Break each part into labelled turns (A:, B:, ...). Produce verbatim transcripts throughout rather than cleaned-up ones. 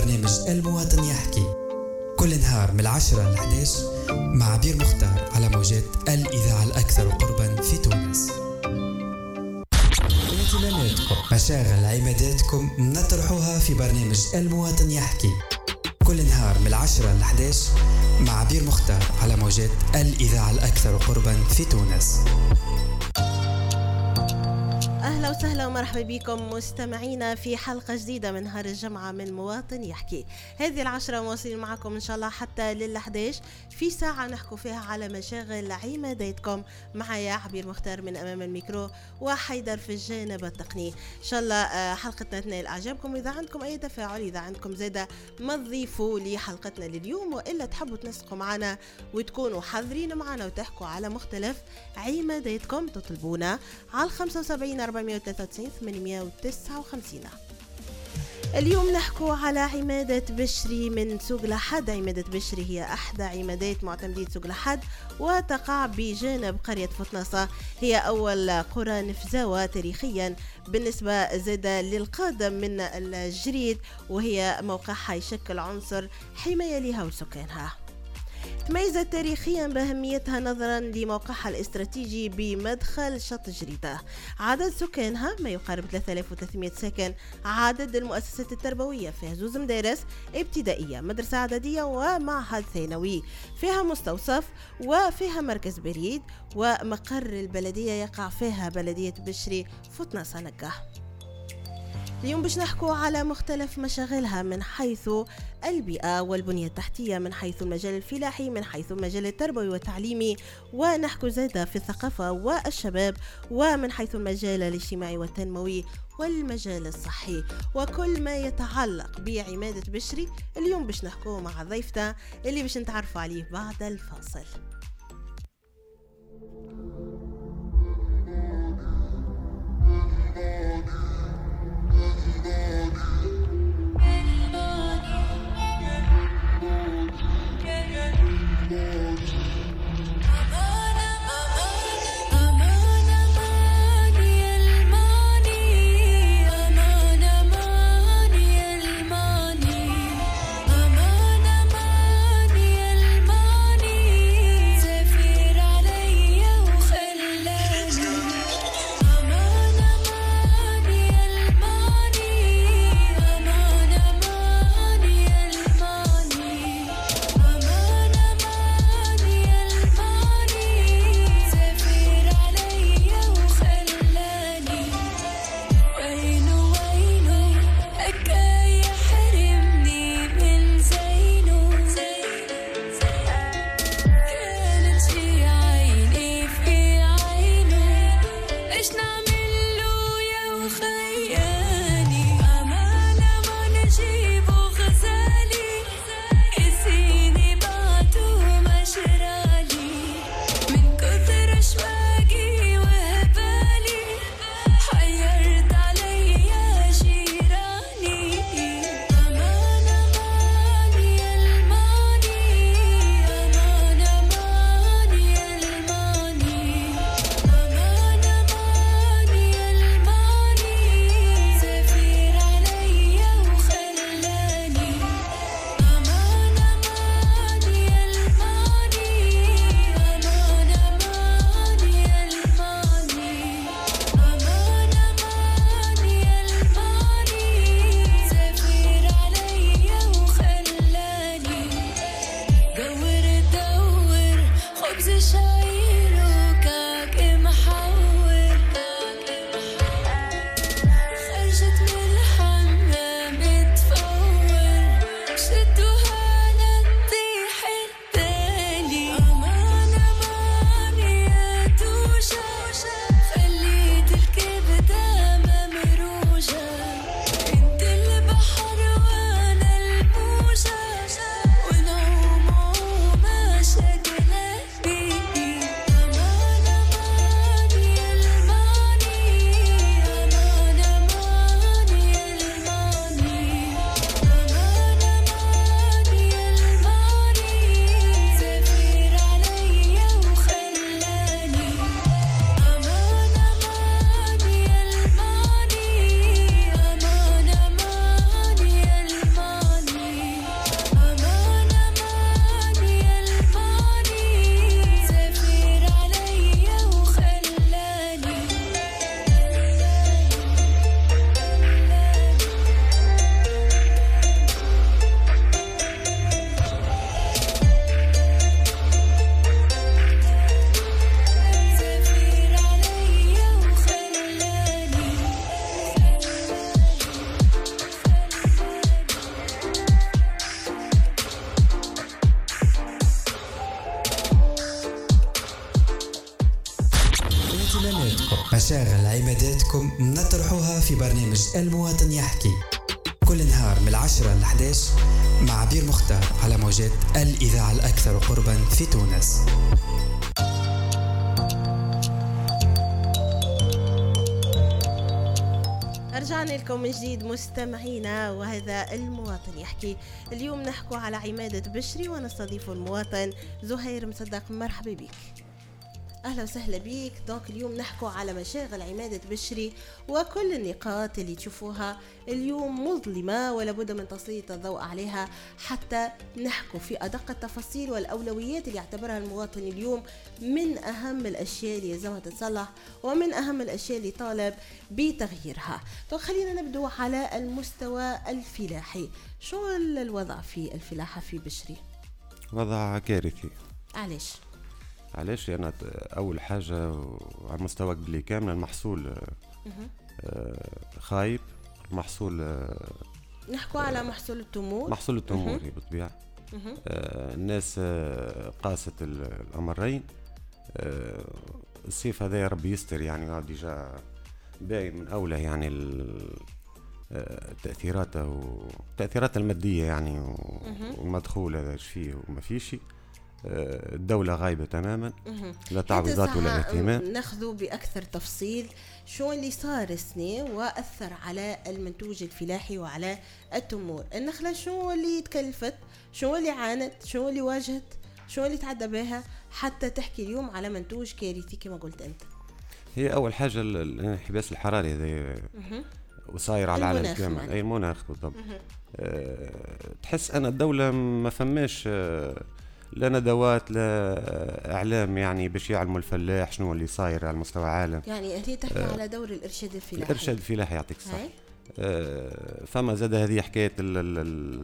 A: برنامج المواطن يحكي كل نهار من العشرة لحداش مع عبير مختار على موجات الإذاعة الأكثر قربا في تونس. اهتماماتكم، مشاغل، عماداتكم نطرحوها في برنامج المواطن يحكي كل نهار من العشرة لحداش مع عبير مختار على موجات الإذاعة الأكثر قربا في تونس.
B: أهلا وسهلا ومرحبا بكم مستمعينا في حلقة جديدة من نهار الجمعة من مواطن يحكي. هذه العشرة مواصلين معكم إن شاء الله حتى للحداش في ساعة نحكوا فيها على مشاغل عماداتكم. معايا عبير مختار من أمام الميكرو وحيدر في الجانب التقني. إن شاء الله حلقتنا تنال إعجابكم. إذا عندكم أي تفاعل، إذا عندكم زادة ما تضيفوا لحلقتنا لليوم، وإلا تحبوا تنسقوا معنا وتكونوا حاضرين معنا وتحكوا على مختلف عماداتكم، تطلبونا على خمسة وسبعين أربعمائة وثلاثة وتسعين ثمانمائة وتسعة وخمسين. اليوم نحكو على عمادة بشري من سوق لحد. عمادة بشري هي أحدى عمادات معتمدين سوق لحد، وتقع بجانب قرية فطناصة. هي أول قرى نفزاوة تاريخيا بالنسبة زادة للقادم من الجريد، وهي موقعها يشكل عنصر حماية لها وسكانها. تميزت تاريخيا بأهميتها نظرا لموقعها الاستراتيجي بمدخل شط جريدة. عدد سكانها ما يقارب ثلاثة آلاف وثلاثمائة ساكن. عدد المؤسسات التربوية فيها زوز مدارس ابتدائية، مدرسة إعدادية ومعهد ثانوي. فيها مستوصف وفيها مركز بريد، ومقر البلدية يقع فيها بلدية بشري فطناصة نقة. اليوم باش نحكوا على مختلف مشاغلها من حيث البيئة والبنية التحتية، من حيث المجال الفلاحي، من حيث المجال التربوي والتعليمي، ونحكوا زادة في الثقافة والشباب، ومن حيث المجال الاجتماعي والتنموي والمجال الصحي وكل ما يتعلق بعمادة بشري. اليوم باش نحكوا مع ضيفتنا اللي باش نتعرفوا عليه بعد الفاصل.
A: مشاغل عماداتكم نطرحوها في برنامج المواطن يحكي كل نهار من العشرة لحداش مع عبير مختار على موجات الإذاعة الأكثر قربا في تونس.
B: رجعنا لكم من جديد مستمعينا، وهذا المواطن يحكي. اليوم نحكو على عمادة بشري ونستضيف المواطن زهير مصدق. مرحبا بك. أهلا وسهلا بيك. دونك اليوم نحكو على مشاغل عمادة بشري وكل النقاط اللي تشوفوها اليوم مظلمة ولا بد من تسليط الضوء عليها حتى نحكو في أدق التفاصيل والأولويات اللي يعتبرها المواطن اليوم من أهم الأشياء اللي يلزمها تتصلح ومن أهم الأشياء اللي طالب بتغييرها. دونك خلينا نبدو على المستوى الفلاحي. شو الوضع في الفلاحة في بشري؟
C: وضع كارثي.
B: علاش؟
C: علاش؟ لأن أول حاجة على مستوى قبلي كامل المحصول آه خايب. المحصول آه
B: نحكوا على محصول التمور.
C: محصول التمور بالطبيعة. آه الناس آه قاست الأمرين. آه الصيف هذا يا ربي يستر، يعني ديجا باين من أوله يعني التأثيرات والتأثيرات المادية يعني والمدخول هذا ايش فيه وما فيش. الدولة غايبة تماما، لا تعويضات ولا اهتمام.
B: ناخذوا بأكثر تفصيل شو اللي صار السنة وأثر على المنتوج الفلاحي وعلى التمور. النخلة شو اللي تكلفت، شو اللي عانت، شو اللي واجهت، شو اللي تعدى بها حتى تحكي اليوم على منتوج كارثي كما قلت أنت؟
C: هي أول حاجة الانحباس الحراري هذا وصاير على العالم كامل. أي المناخ بالضبط. أه تحس أن الدولة ما فماش أه لا ندوات لا اعلام يعني باش يعلموا الفلاح شنو اللي صاير على مستوى العالم.
B: يعني انت تحكي آه على دور الارشاد الفلاحي.
C: الارشاد الفلاحي يعطيك الصح. آه فما زاد هذه حكايه ال ال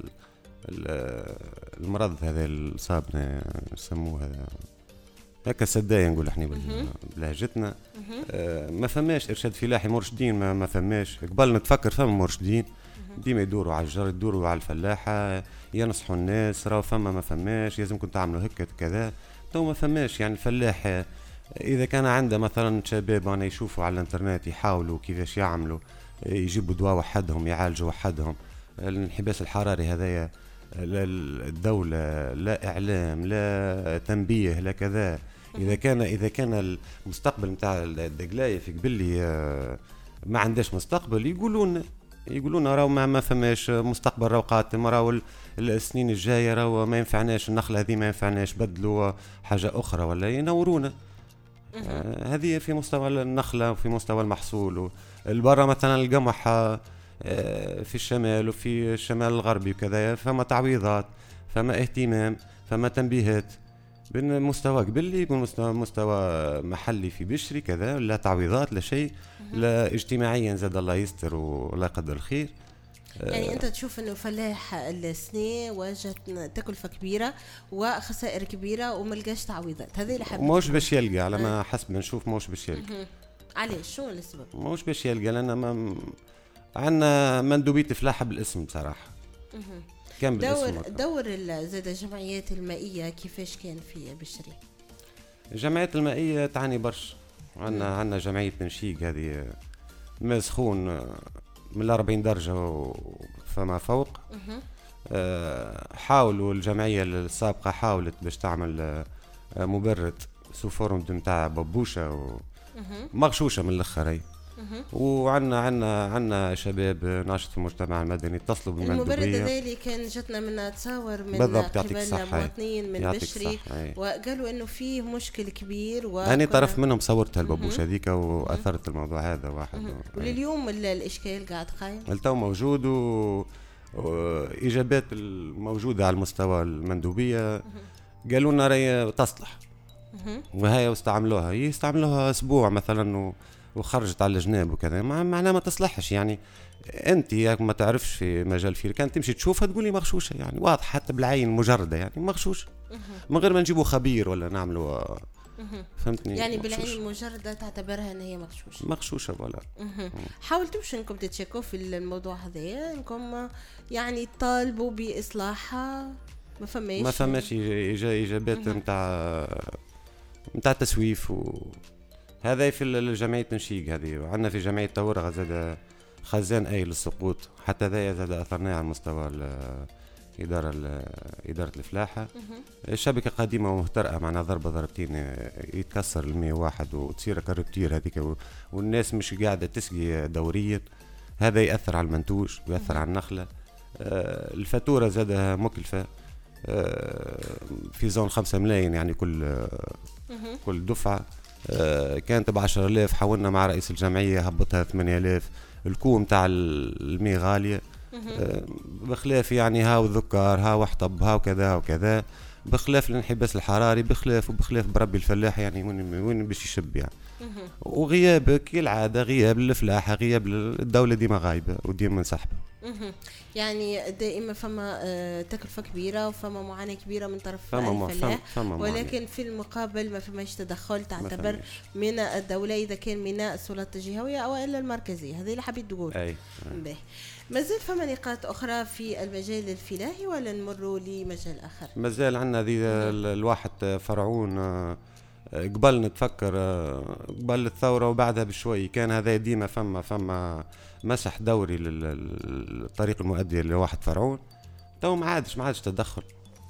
C: ال المرض هذا اللي صابنا يسموه هذا هكا سدايه نقول احنا بلهجتنا. آه ما فماش ارشاد فلاحي مرشدين. ما, ما فماش. قبل نتفكر فما مرشدين ديما يدوروا على الجار، يدوروا على الفلاحة، ينصحوا الناس راهو فما ما فماش لازمكم تعملوا هكا كذا. تو ما فماش. يعني الفلاح إذا كان عنده مثلا شباب أنا يشوفوا على الانترنت يحاولوا كيفاش يعملوا، يجيبوا دواء وحدهم يعالجوا وحدهم. الانحباس الحراري هذايا لا الدولة لا إعلام لا تنبيه لا كذا. إذا كان إذا كان المستقبل نتاع الدقلاية في قبلي ما عندهاش مستقبل يقولون يقولون راهو ما, ما فماش مستقبل، راهو قاتم، راهو السنين الجايه راهو ما ينفعناش النخله هذه ما ينفعناش، بدلوا حاجه اخرى ولا ينورونا. آه هذه في مستوى النخله وفي مستوى المحصول. البرة مثلا القمح آه في الشمال وفي الشمال الغربي وكذا فما تعويضات، فما اهتمام، فما تنبيهات. بين مستوى قبلي يكون مستوى مستوى محلي في بشري كذا لا تعويضات لا شيء لا اجتماعيا زاد الله يستر ولا يقدر الخير.
B: يعني انت تشوف انه فلاح السنة واجهت تكلفة كبيرة وخسائر كبيرة وما لقاش تعويضات. هذه اللي حابة
C: موش باش يلقى على ما حسب نشوف موش باش يلقى.
B: علاش؟ شو السبب؟
C: موش باش يلقى لأن ما عندنا مندوبية فلاحة بالاسم بصراحة. كان
B: دور دور زاد الجمعيات المائية كيفاش كان في بشري؟
C: الجمعيات المائية تعني برشا. عندنا عندنا جمعية تنشيق هذه ماء سخون من أربعين درجة فما فوق. حاولوا الجمعية السابقة حاولت باش تعمل مبرد سوفورم نتاع ببوشة ومغشوشة من الأخر. وعنا عنا عنا شباب ناشط في المجتمع المدني اتصلوا بالمندوبية.
B: المبرد هذا اللي كان جتنا من تصاور من قبل مواطنين من بشري وقالوا انه فيه مشكل كبير.
C: انا طرف منهم صورت الببوش هذيك واثرت الموضوع هذا واحد.
B: ولليوم الاشكال قاعد قايم
C: التو موجود و... واجابات الموجوده على المستوى المندوبيه قالوا لنا راهي تصلح وهي واستعملوها يستعملوها اسبوع مثلا و... وخرجت على الجناب وكذا معناه ما تصلحش. يعني انت ياك ما تعرفش في مجال فيه كان تمشي تشوفها تقولي مغشوشه يعني واضح حتى بالعين مجرده يعني مغشوشه من غير ما نجيبوا خبير ولا نعملوا. فهمتني؟
B: يعني بالعين المجرده تعتبرها ان هي مغشوشه
C: مغشوشه ولا.
B: حاولتوش انكم تتشكوا في الموضوع هذا انكم يعني تطالبوا باصلاحها؟ ما فماش
C: ما فماش اجابات نتاع نتاع تسويف و هذا في جمعية تنشيق هذه. وعندنا في جمعية تورغ زاد خزان أي للسقوط، حتى ذا زاد أثرناه على مستوى إدارة إدارة الفلاحة. الشبكة قديمة ومهترئة، معنا ضربة ضربتين يتكسر المية واحد وتصير كربتير هذيك، والناس مش قاعدة تسقي دوريا. هذا يأثر على المنتوج ويأثر على النخلة. الفاتورة زادها مكلفة في زون خمسة ملايين يعني كل كل دفعة. كانت بعشر آلاف، حاولنا مع رئيس الجمعية هبطها ثمانية آلاف. الكوم تاع المي غالية بخلاف يعني هاو الذكار هاو حطب هاو كذا وكذا، بخلاف الانحباس الحراري، بخلاف وبخلاف بربي الفلاح يعني وين وين باش يشب يعني. وغياب كالعادة، غياب الفلاحة، غياب الدولة ديما غايبة وديما منسحبة.
B: يعني دائما فما تكلفة كبيرة وفما معاناة كبيرة من طرف الفلاح، ولكن في المقابل ما فماش تدخل تعتبر من الدولة إذا كان من السلطات الجهوية أو إلا المركزية. هذه اللي حبيت تقول. أي. به. مازال فما نقاط أخرى في المجال الفلاحي ولا نمروا لمجال آخر؟
C: مازال عندنا ذي الواحد فرعون قبل نتفكر قبل الثورة وبعدها بشوي كان هذا ديما فما فما مسح دوري للطريق المؤدي لواحد فرعون. تو ما عادش ما عادش تدخل.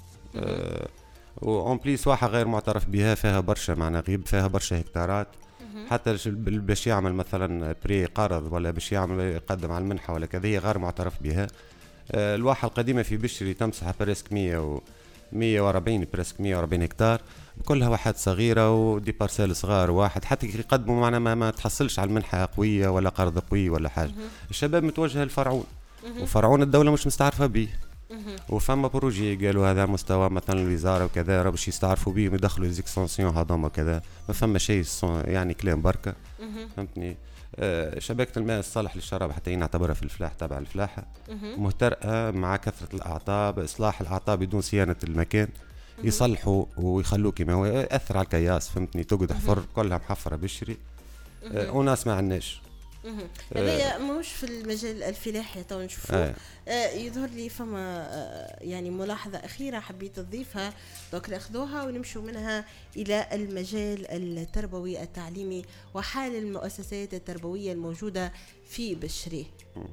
C: أه وأون بليس واحة غير معترف بها، فيها برشا معنا غيب، فيها برشا هكتارات. حتى باش يعمل مثلا بري قرض ولا باش يعمل يقدم على المنحة ولا كذا، هي غير معترف بها. أه الواحة القديمة في بشري تمسح بريسك مية و مية وأربعين بريسك مية وأربعين هكتار، كلها واحد صغيرة ودي بارسيل صغار واحد، حتى يقدموا معنا ما, ما تحصلش على المنحة قوية ولا قرض قوي ولا حاجة. الشباب متوجه للفرعون، وفرعون الدولة مش مستعرفة به. وفما بروجي قالوا هذا مستوى مثلا الوزارة وكذا باش يستعرفوا به ويدخلوا ليزيكسونسيون هذوما وكذا، ما فما شيء يعني كلام بركة. فهمتني؟ آه شبكة الماء الصالح للشراب حتى نعتبرها في الفلاح تبع الفلاحة، مهترئة مع كثرة الأعطاب، إصلاح الأعطاب بدون صيانة المكان، يصلحوا ويخلوه كما هو، يأثر على الكياس. فهمتني؟ تقعد حفر كلها محفرة بشري آه وناس ما عندناش.
B: هذا مش في المجال الفلاحي تو نشوفوه. آه يظهر لي فما آه يعني ملاحظة أخيرة حبيت أضيفها دوك ناخذوها ونمشوا منها إلى المجال التربوي التعليمي وحال المؤسسات التربوية الموجودة في بشري.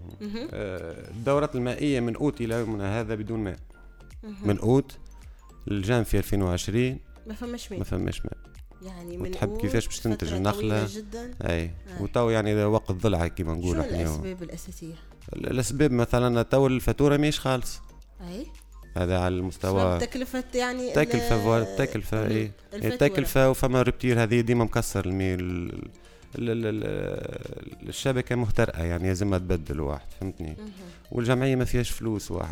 C: آه الدورات المائية من أوت إلى يومنا هذا بدون ماء. من أوت الجام في ألفين وعشرين
B: ما فماش ماء.
C: ما فماش ماء.
B: يعني من
C: وتحب كيفاش باش تنتج النخلة اي آه. وتو يعني وقت ضلع كيما نقولوا
B: احنا. شو الاسباب الاساسيه؟
C: الاسباب مثلا تو الفاتوره ماهيش خالص.
B: اي
C: هذا على المستوى
B: تكلفه يعني
C: تكلفه تكلفه اي تكلفه وفما ربتير هذه ديما مكسر المي الشبكه مهترئه يعني لازم تبدل واحد. فهمتني؟ والجمعيه ما فيهاش فلوس واحد.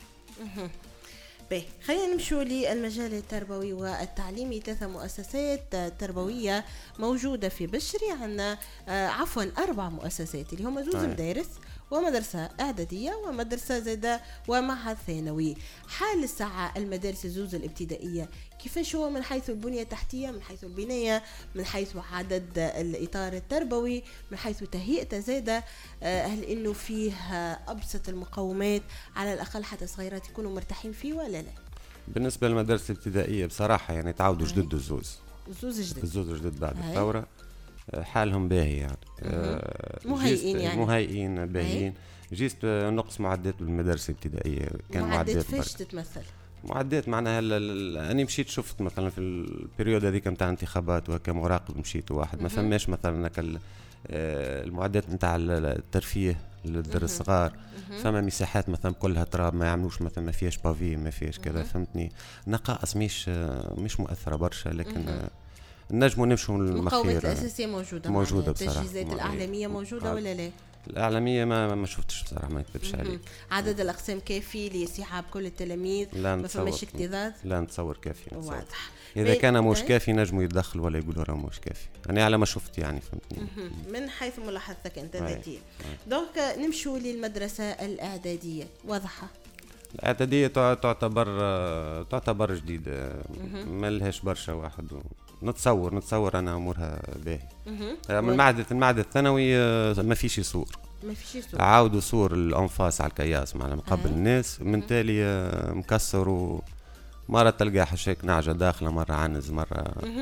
B: باهي خلينا نمشوا للمجال التربوي والتعليمي. ثلاث مؤسسات تربوية موجودة في بشري. عندنا آه عفوا أربع مؤسسات اللي هم زوز مدارس ومدرسة إعدادية ومدرسة زادة ومعهد ثانوي. حال الساعة المدارس الزوز الابتدائية كيفاش هو من حيث البنية التحتية، من حيث البناية، من حيث عدد الإطار التربوي، من حيث تهيئة زادة؟ آه هل إنه فيه أبسط المقومات على الأقل حتى صغيرات يكونوا مرتاحين فيه ولا لا؟
C: بالنسبة للمدارس الابتدائية بصراحة يعني تعودوا جدد الزوز
B: الزوز جدد
C: الزوز جدد بعد هاي. الثورة حالهم باهي يعني
B: آه مهيئين يعني
C: مهيئين باهيين. جيست نقص معدات بالمدارس الابتدائية.
B: كان معدات فاش تتمثل؟
C: معدات معناها أنا مشيت شفت مثلا في البريود هذيك نتاع انتخابات وهكا مراقب مشيت واحد ما فماش مثلا المعدات نتاع الترفيه للدر الصغار. فما مساحات مثلا كلها تراب ما يعملوش مثلا ما فيهاش بافي ما فيهاش كذا. فهمتني؟ نقائص مش مش مؤثرة برشا لكن نجموا نمشوا المخير.
B: المقومات الأساسية موجودة
C: موجودة بصراحة.
B: التجهيزات الأعلامية موجودة ولا لا؟
C: الإعلامية ما ما شفتش بصراحة ما نكذبش عليك.
B: عدد الأقسام كافي ليستيعاب كل التلاميذ؟ ما فماش اكتظاظ؟
C: لا نتصور كافي.
B: واضح.
C: إذا كان مش كافي نجموا يدخل ولا يقولوا راه مش كافي. أنا على ما شفت يعني. فهمتني؟
B: من حيث ملاحظتك أنت ذاتية. دونك نمشوا للمدرسة الإعدادية. واضحة.
C: الإعدادية تعتبر تعتبر جديدة ما لهاش برشا واحد. نتصور نتصور أنا أمورها باهي. من المعهد المعهد الثانوي ما فيش صور.
B: ما فيش صور.
C: عاودوا صور الأنفاس على الكياس معنا مقابل الناس من تالي مكسر ومرة تلقى حشاك نعجة داخلة مرة عنز مرة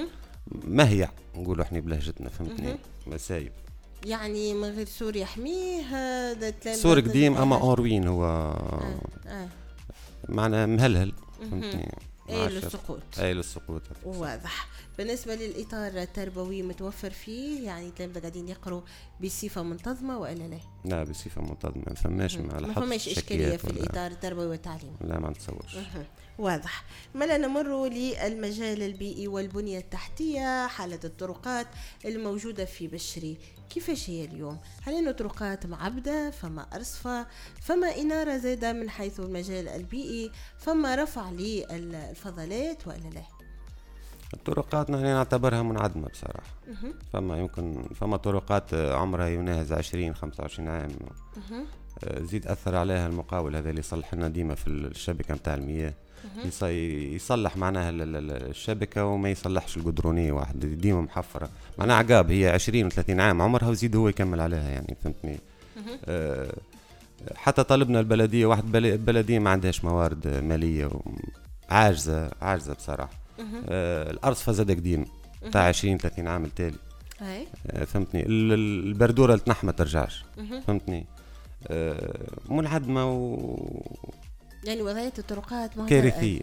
C: مهيع نقولوا احنا بلهجتنا فهمتني مسايب
B: يعني من غير سور يحميه هذا
C: سور قديم اما اوروين هو آه. آه. معنى مهلهل فهمتني
B: اي للسقوط
C: اي للسقوط
B: واضح. بالنسبه للاطار التربوي متوفر فيه يعني التلامذه قاعدين يقروا بصفه منتظمه والا لا؟
C: لا بصفه منتظمه ما فماش
B: ما فماش اشكاليه في الاطار التربوي والتعليم.
C: لا ما نتصورش.
B: واضح. ملا نمر للمجال البيئي والبنيه التحتيه، حاله الطرقات الموجوده في بشري كيفاش هي اليوم؟ هل انه طرقات معبده، فما ارصفه، فما اناره زاده من حيث المجال البيئي، فما رفع للفضلات والا لا؟
C: الطرقات نحن نعتبرها منعدمة بصراحة. فما يمكن فما طرقات عمرها يناهز عشرين خمسة وعشرين عام. زيد أثر عليها المقاول هذا اللي يصلح لنا ديما في الشبكة متاع المياه. يصلح معناها الشبكة وما يصلحش القدرونية واحد ديما محفرة معناها عقاب هي عشرين وثلاثين عام عمرها وزيد هو يكمل عليها يعني فهمتني. أه حتى طلبنا البلدية واحد بلدية ما عندهاش موارد مالية عاجزة عاجزة بصراحة. أه الأرصفة زاد قديم تاع عشرين ثلاثين عام التالي. أه فهمتني. البردورة اللي تنحمى ترجعش فهمتني. أه منعدمة و
B: يعني وضعية الطرقات
C: كارثية.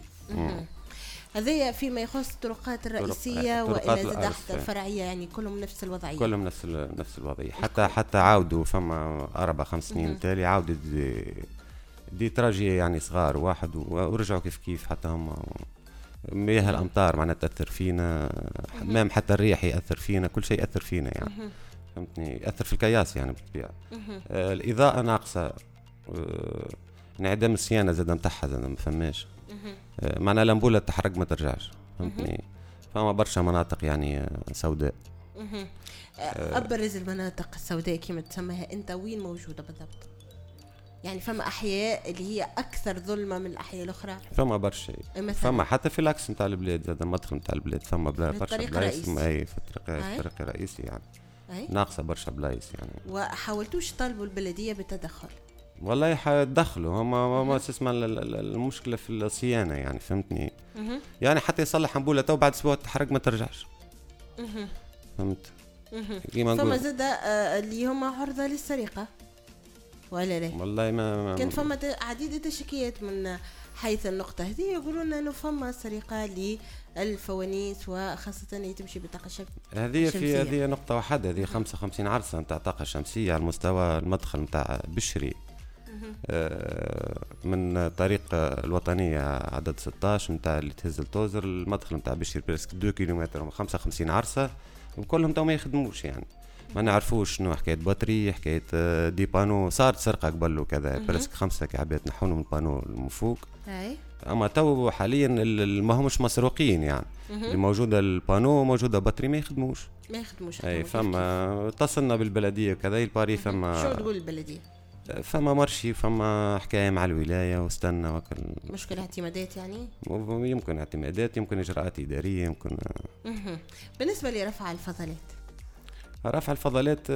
B: هذا فيما يخص الطرقات الرئيسية وإلى زاد الفرعية يعني كلهم نفس الوضعية.
C: كلهم نفس نفس الوضعية حتى حتى عاودوا فما أربع خمس سنين تالي عاودوا دي, دي تراجية يعني صغار واحد ورجعوا كيف كيف حتى هم مياه الأمطار معناتها تأثر فينا مام حتى الريح يأثر فينا كل شيء يأثر فينا يعني فهمتني يأثر في الكياس يعني بالطبيعة. آه الإضاءة ناقصة. آه انعدام الصيانه زاد نتاعها زاد ما فماش. آه معناها الامبوله تحرق ما ترجعش فهمتني. فما برشا مناطق يعني سوداء.
B: آه ابرز المناطق السوداء كما تسميها انت وين موجوده بالضبط؟ يعني فما احياء اللي هي اكثر ظلمه من الاحياء الاخرى.
C: فما برشا فما حتى في العكس نتاع البلاد زاد المدخل نتاع البلاد فما بلا برشا بلايص اي في الطريق الطريق الرئيسي يعني أي؟ ناقصه برشا بلايص يعني.
B: وحاولتوش طالبوا البلديه بالتدخل؟
C: والله حيدخلوا هما ما اسمها المشكله في الصيانه يعني فهمتني. مه. يعني حتى يصلح امبوله تو بعد اسبوع تحرق ما ترجعش. مه. فهمت.
B: فما زاد اللي هما عرضه للسرقه ولا لا؟
C: والله ما, ما
B: كان فما عديد الشكايات من حيث النقطه هذه يقولون انه فما سرقه للفوانيس وخاصه اللي تمشي بالطاقه الشمسيه.
C: هذه في هذه نقطه واحده هذه خمسة وخمسين عرسه نتاع طاقه شمسيه على المستوى المدخل نتاع بشري. من طريق الوطنية عدد ستة عشر نتاع اللي تهز التوزر المدخل نتاع بشير بريسك اثنين كيلومتر خمسة وخمسين عرسة وكلهم تو ما يخدموش يعني ما نعرفوش شنو حكاية بطري حكاية دي بانو صارت سرقة قبل وكذا بريسك خمسة كعبات نحونوا من بانو المفوق. اما تو حاليا ما همش مسروقين يعني اللي موجودة البانو موجودة بطري ما يخدموش
B: ما يخدموش.
C: اي فما اتصلنا بالبلدية وكذا الباري فما
B: شو تقول البلدية؟
C: فما مرشي فما حكاية مع الولاية واستنى وكل
B: مشكلة اعتمادات يعني
C: يمكن اعتمادات يمكن إجراءات إدارية يمكن.
B: بالنسبة لرفع الفضلات
C: رفع الفضلات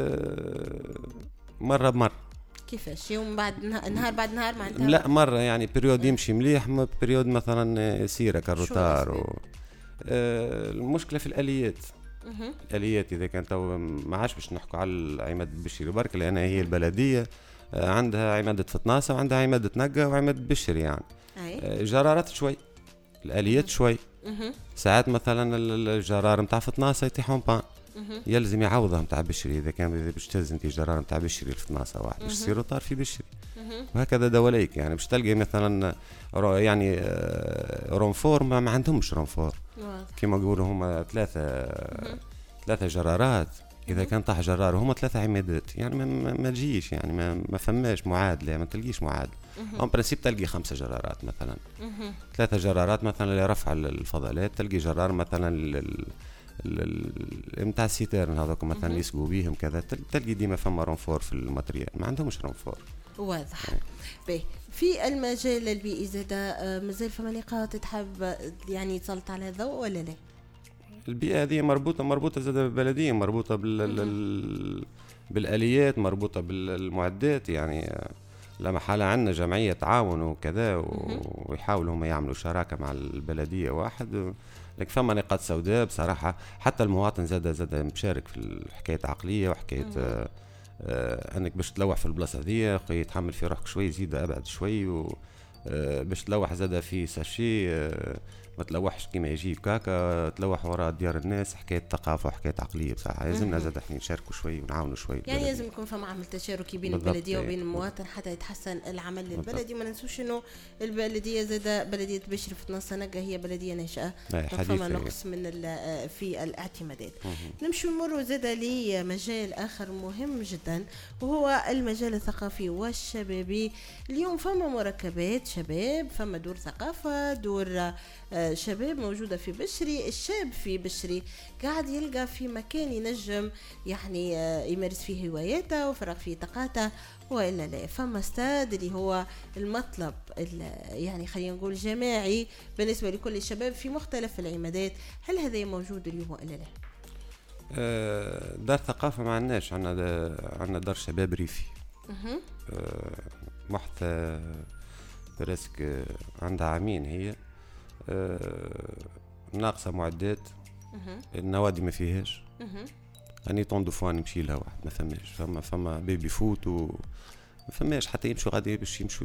C: مرة بمرة
B: كيفاش يوم بعد نهار بعد نهار معناتها
C: لا مرة يعني بريود يمشي مليح بريود مثلا سيرة كالروتار و... آه المشكلة في الآليات. الآليات إذا كانت ما عادش باش نحكوا على عماد البشري برك لأن هي البلدية عندها عمادة فطناسة وعندها عمادة نقة وعمادة بشري يعني أي. جرارات شوي الآليات شوي. مه. ساعات مثلا الجرار متاع فطناسة يطيحون بان يلزم يعوضها متاع بشري إذا كان باش تهز انت جرار متاع بشري الفطناسة واحد باش يصيروا طار في بشري. مه. وهكذا دواليك يعني باش تلقى مثلا يعني رونفور ما, ما عندهمش رونفور كما يقولوا هما ثلاثة مه. ثلاثة جرارات إذا كان طاح جرار وهما ثلاثة عمادات يعني ما, ما, ما تجيش يعني ما, ما فماش معادلة ما تلقيش معادلة. أم برنسيب تلقي خمسة جرارات مثلا ثلاثة جرارات مثلا لرفع الفضلات تلقي جرار مثلا متاع السيتيرن هذاك مثلا يسقوا بيهم كذا تلقي ديما فما رونفور في الماتريال ما عندهمش رونفور.
B: واضح. باهي في المجال البيئي زاد مازال فما نقاط تحب يعني تسلط على الضوء ولا لا؟
C: البيئة هذه مربوطة مربوطة زاد بالبلدية مربوطة بال بالآليات مربوطة بالمعدات يعني لما حالا عندنا جمعية تعاون وكذا ويحاولوا هم يعملوا شراكة مع البلدية واحد، لكن فما نقاط سوداء بصراحة. حتى المواطن زاد زاد مشارك في الحكاية عقلية وحكاية آه آه أنك باش تلوح في البلاصة هذه يتحمل في روحك شوي، زيد أبعد شوي، و آه باش تلوح زاد في ساشي آه ما تلوحش كيما يجي كاكا تلوح وراء ديار الناس. حكايه ثقافه وحكايه عقليه بصراحه لازمنا زاد احنا نشاركوا شوي ونعاونوا شوي.
B: يعني لازم يكون فما عمل تشاركي بين البلديه وبين المواطن حتى يتحسن العمل للبلدي. ما ننسوش انه البلديه زاد بلديه بشري في نص نقه هي بلديه ناشئه، فما نقص من في الاعتمادات. نمشي نمروا زاد لمجال اخر مهم جدا وهو المجال الثقافي والشبابي. اليوم فما مركبات شباب، فما دور ثقافه، دور شباب موجودة في بشري. الشاب في بشري قاعد يلقى في مكان ينجم يعني يمارس فيه هواياته وفرغ فيه طاقاته وإلا لا. فما استاد اللي هو المطلب يعني خلينا نقول جماعي بالنسبة لكل الشباب في مختلف العمادات. هل هذا موجود اليوم وإلا لا؟
C: أه دار ثقافة ما عندناش، عندنا عندنا دار شباب ريفي أه محتى برسك عندها عامين هي أه ناقصة معدات. النوادي ما فيهاش. أني طوندوفوان نمشي لها واحد ما فماش. فما فما بيبي فوت وما فماش حتى يمشوا غادي باش يمشوا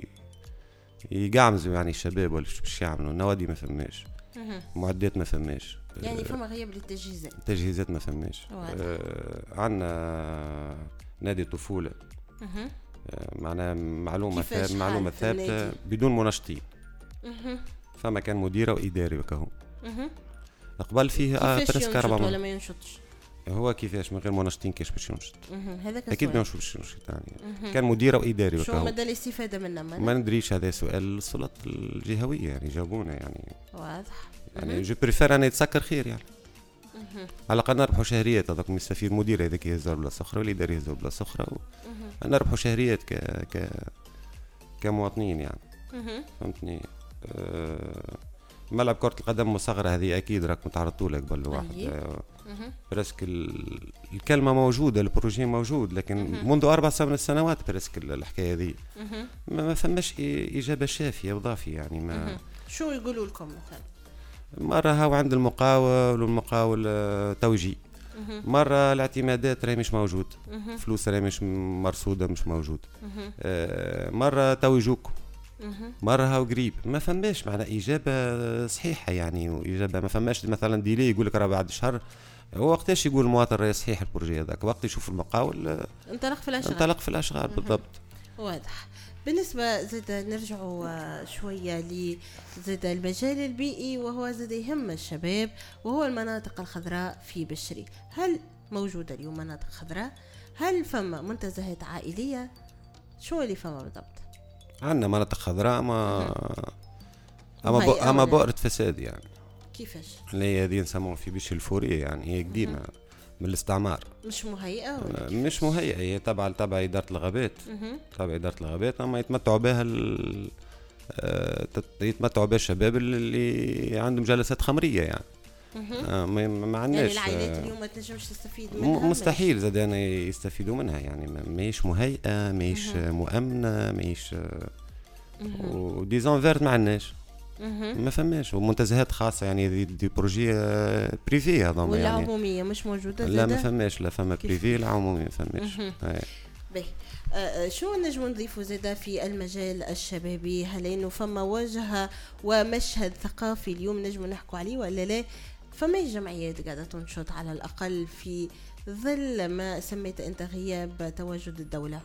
C: يقعمزوا يعني الشباب ولا باش يعملوا. النوادي ما فماش. معدات ما فماش.
B: يعني فما غياب للتجهيزات.
C: التجهيزات ما فماش. أه عندنا نادي طفولة أه معناها معلومة ثابتة معلومة ثابتة بدون منشطين. فما كان مديرة وإداري وكهو. قبل فيه
B: آه برسك أربعة ولا ما ينشطش.
C: هو كيفاش من غير منشطين كيش باش ينشط؟
B: هذا
C: أكيد ما ينشطش ينشط يعني. كان مديرة وإداري وكهو.
B: شو مدى الاستفادة منه؟
C: ما ندريش، هذا سؤال السلطات الجهوية يعني جاوبونا يعني.
B: واضح.
C: يعني جو بريفير أنا يتسكر خير يعني. على الأقل نربحوا شهريات. هذاك يستفيد المدير هذاك يهزر بلاصة أخرى والإداري يهزر بلاصة أخرى و... نربحوا شهريات ك ك كمواطنين يعني. فهمتني؟ أه... ملعب كرة القدم مصغرة هذه أكيد راك متعرضتوا لك قبل واحد. أه... برسك ال... الكلمة موجودة، البروجي موجود، لكن مه. منذ أربع سنوات برسك الحكاية هذه ما, ما فماش إجابة شافية وضافية يعني. ما
B: مه. شو يقولوا لكم مثلا؟
C: مرة هاو عند المقاول والمقاول توجيه، مرة الاعتمادات راهي مش موجود، فلوس راهي مش مرصودة مش موجود، آه مرة توجوكم، مرة هاو قريب. ما فماش معنا إجابة صحيحة يعني. وإجابة ما فماش مثلا ديلي يقول لك راه بعد شهر. هو وقتاش يقول المواطن راهي صحيح البروجي هذاك؟ وقت يشوف المقاول
B: انطلق في الأشغال.
C: انطلق في الأشغال بالضبط.
B: واضح. بالنسبة زاد نرجعوا شوية لزاد المجال البيئي وهو زاد يهم الشباب وهو المناطق الخضراء في بشري. هل موجودة اليوم مناطق خضراء؟ هل فما منتزهات عائلية؟ شو اللي فما بالضبط؟
C: عندنا مناطق خضراء ما أما أما بؤرة فساد يعني.
B: كيفاش؟
C: اللي هي هذه نسموها في بشري الفورية يعني. هي قديمة من الاستعمار.
B: مش مهيئة ولا
C: مش مهيئة. هي تبع تبع إدارة الغابات. تبع إدارة الغابات أما يتمتعوا بها ال... يتمتعوا بها الشباب اللي عندهم جلسات خمرية يعني. آه ما, ما عندناش
B: يعني العائلات اليوم ما تنجمش تستفيد منها.
C: مستحيل زاد أنا يستفيدوا منها يعني. ماهيش مهيئة ماهيش مؤمنة ماهيش وديزون فيرت ما عندناش. ما فماش. ومنتزهات خاصة يعني دي, دي بروجي بريفي هذا
B: ولا
C: يعني.
B: عمومية مش موجودة؟
C: لا ما فماش. لا فما بريفي لا عمومي ما فماش.
B: باهي آه شو نجم نضيفوا زاده في المجال الشبابي؟ هل انه فما وجهه ومشهد ثقافي اليوم نجم نحكوا عليه ولا لا؟ فما جمعيات قاعدة تنشط على الأقل في ظل ما سميت أنت غياب تواجد الدولة؟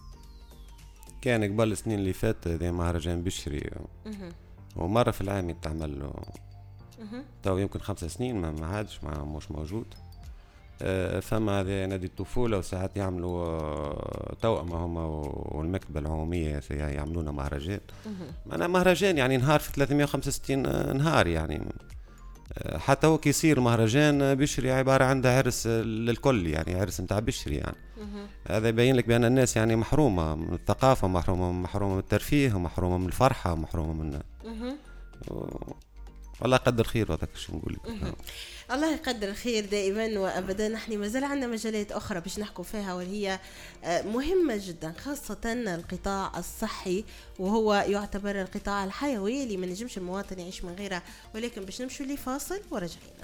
C: كان قبل السنين اللي فاتت ذي مهرجان بشري ومرة في العام يتعمل له. تو يمكن خمسة سنين ما عادش ما مش موجود. أه فما هذا نادي الطفولة وساعات يعملوا أه توأمة هما والمكتبة العمومية يعملون مهرجان. معنا مهرجان يعني نهار في ثلاثمية وخمسة وستين نهار يعني. أه حتى هو كيصير مهرجان بشري عبارة عن عرس للكل يعني. عرس متاع بشري يعني. هذا يبين لك بأن الناس يعني محرومة من الثقافة، محرومة محرومة من الترفيه، ومحرومة من الفرحة، محرومة من والله قدر خير وهذاك شو نقول لك.
B: الله يقدر الخير دائما وابدا. نحن ما زال عندنا مجالات اخرى باش نحكوا فيها وهي مهمه جدا، خاصه القطاع الصحي، وهو يعتبر القطاع الحيوي اللي ما نجمش المواطن يعيش من غيره. ولكن باش نمشوا لفاصل ورجعينا.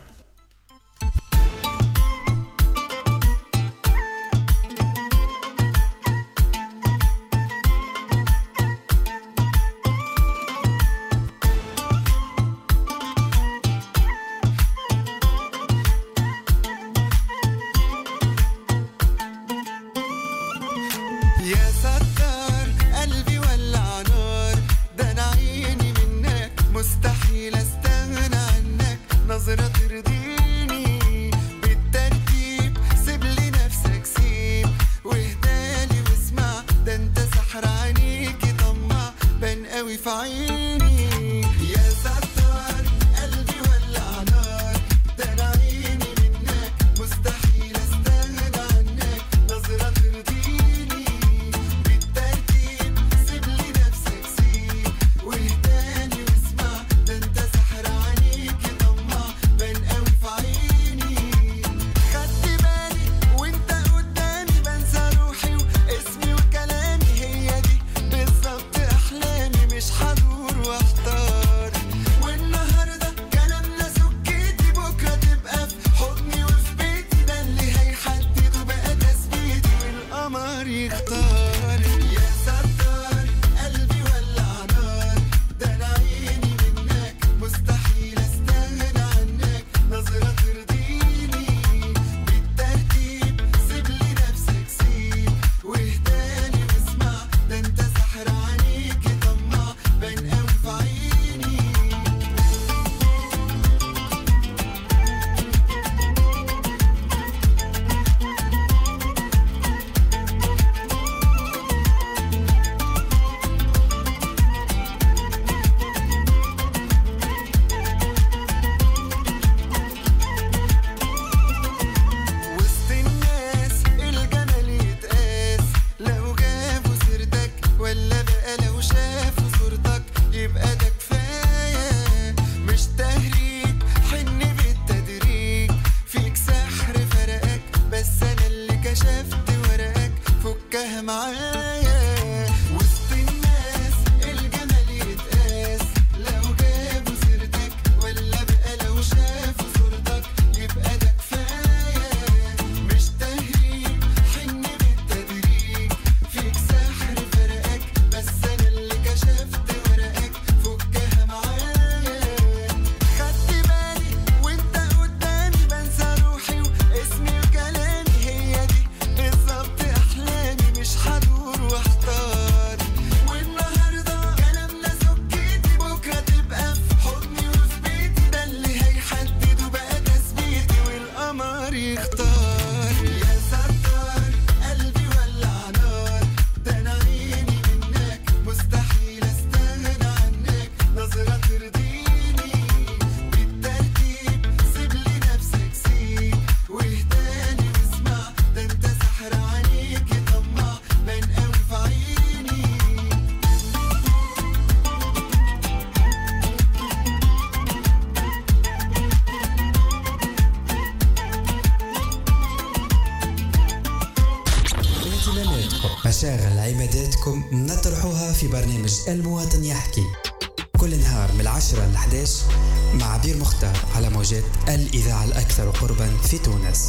A: مشاغل عماداتكم نطرحوها في برنامج المواطن يحكي كل نهار من العشرة لحداش مع عبير مختار على موجات الإذاعة الأكثر قربا في تونس.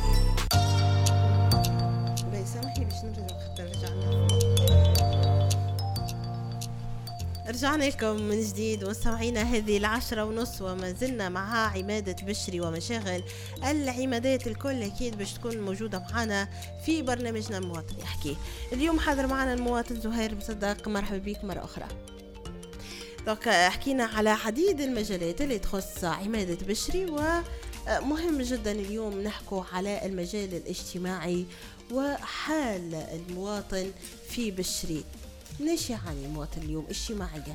B: رجعنا لكم من جديد مستمعينا. هذه العشرة ونص وما زلنا مع عمادة بشري ومشاغل العمادات الكل أكيد باش تكون موجودة معنا في برنامجنا المواطن يحكي. اليوم حاضر معنا المواطن زهير مصدق، مرحبا بك مرة أخرى. دوك حكينا على عديد المجالات اللي تخص عمادة بشري، ومهم جدا اليوم نحكو على المجال الاجتماعي وحال المواطن في بشري. ليش يعاني المواطن اليوم اجتماعيا؟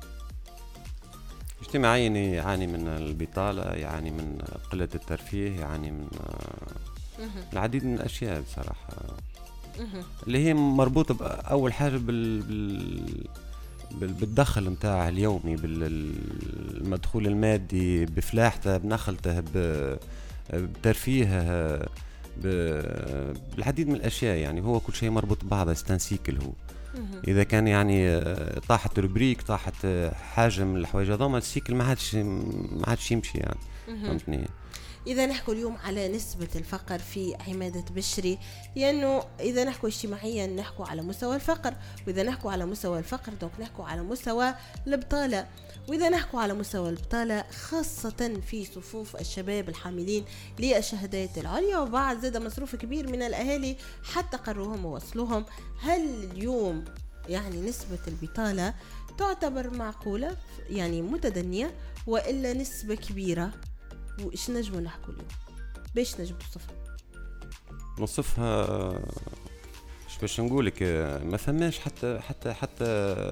C: اجتماعيا يعاني من البطالة، يعاني من قلة الترفيه، يعاني من العديد من الأشياء بصراحة اللي هي مربوطة بأول حاجة بال... بال... بالدخل متاعه اليومي، بالمدخول المادي، بفلاحته، بنخلته، بترفيهه، بالعديد من الأشياء. يعني هو كل شيء مربوط ببعضه، ستانسيكل هو. إذا كان يعني طاحت روبريك، طاحت حاجة من الحوايج هذوما، السيكل ما عادش ما عادش يمشي يعني. فهمتني؟
B: إذا نحكوا اليوم على نسبة الفقر في عمادة بشري، لأنه إذا نحكوا اجتماعيا نحكوا على مستوى الفقر، وإذا نحكوا على مستوى الفقر دوك نحكوا على مستوى البطالة، وإذا نحكوا على مستوى البطالة خاصة في صفوف الشباب الحاملين للشهادات العليا، وبعد زاد مصروف كبير من الأهالي حتى قروهم ووصلوهم. هل اليوم يعني نسبة البطالة تعتبر معقولة يعني متدنية، وإلا نسبة كبيرة؟ وإيش نجموا نحكوا اليوم باش نجم نوصفها؟
C: نوصفها ايش باش نقولك، ما فماش حتى حتى حتى